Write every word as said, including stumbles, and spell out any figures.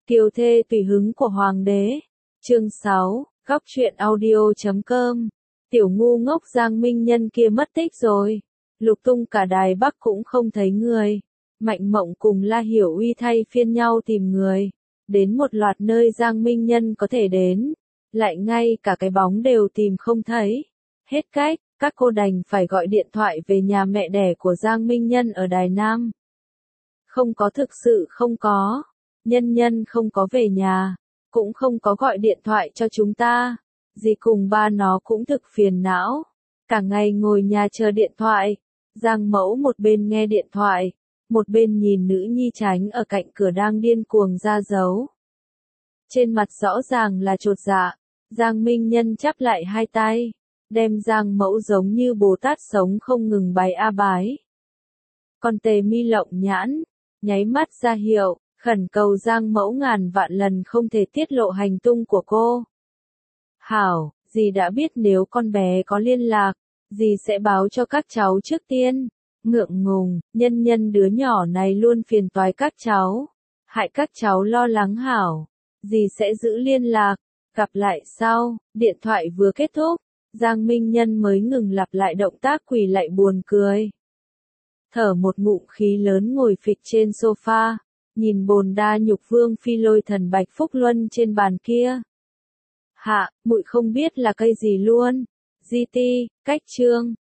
Kiều thê tùy hứng của hoàng đế. Chương sáu, góc truyện audio chấm com. Tiểu ngu ngốc Giang Minh Nhân kia mất tích rồi. Lục tung cả Đài Bắc cũng không thấy người. Mạnh Mộng cùng La Hiểu Uy thay phiên nhau tìm người. Đến một loạt nơi Giang Minh Nhân có thể đến. Lại ngay cả cái bóng đều tìm không thấy. Hết cách, các cô đành phải gọi điện thoại về nhà mẹ đẻ của Giang Minh Nhân ở Đài Nam. Không có, thực sự không có. Nhân Nhân không có về nhà, cũng không có gọi điện thoại cho chúng ta. Dì cùng ba nó cũng thực phiền não. Cả ngày ngồi nhà chờ điện thoại. Giang Mẫu một bên nghe điện thoại, một bên nhìn nữ nhi Tránh ở cạnh cửa đang điên cuồng ra dấu. Trên mặt rõ ràng là chột dạ. Giang Minh Nhân chắp lại hai tay, đem Giang Mẫu giống như Bồ Tát sống không ngừng bái a bái. Còn Tề Mi lộng nhãn, nháy mắt ra hiệu, khẩn cầu Giang Mẫu ngàn vạn lần không thể tiết lộ hành tung của cô. Hảo, dì đã biết nếu con bé có liên lạc, dì sẽ báo cho các cháu trước tiên. Ngượng ngùng, Nhân Nhân đứa nhỏ này luôn phiền toái các cháu, hại các cháu lo lắng. Hảo, dì sẽ giữ liên lạc, gặp lại sau. Điện thoại vừa kết thúc, Giang Minh Nhân mới ngừng lặp lại động tác quỳ lạy buồn cười. Thở một ngụm khí lớn ngồi phịch trên sofa, nhìn bồn đa nhục Vương Phi lôi thần Bạch Phúc Luân trên bàn kia. Hạ, muội không biết là cây gì luôn. Gi ti, cách chương.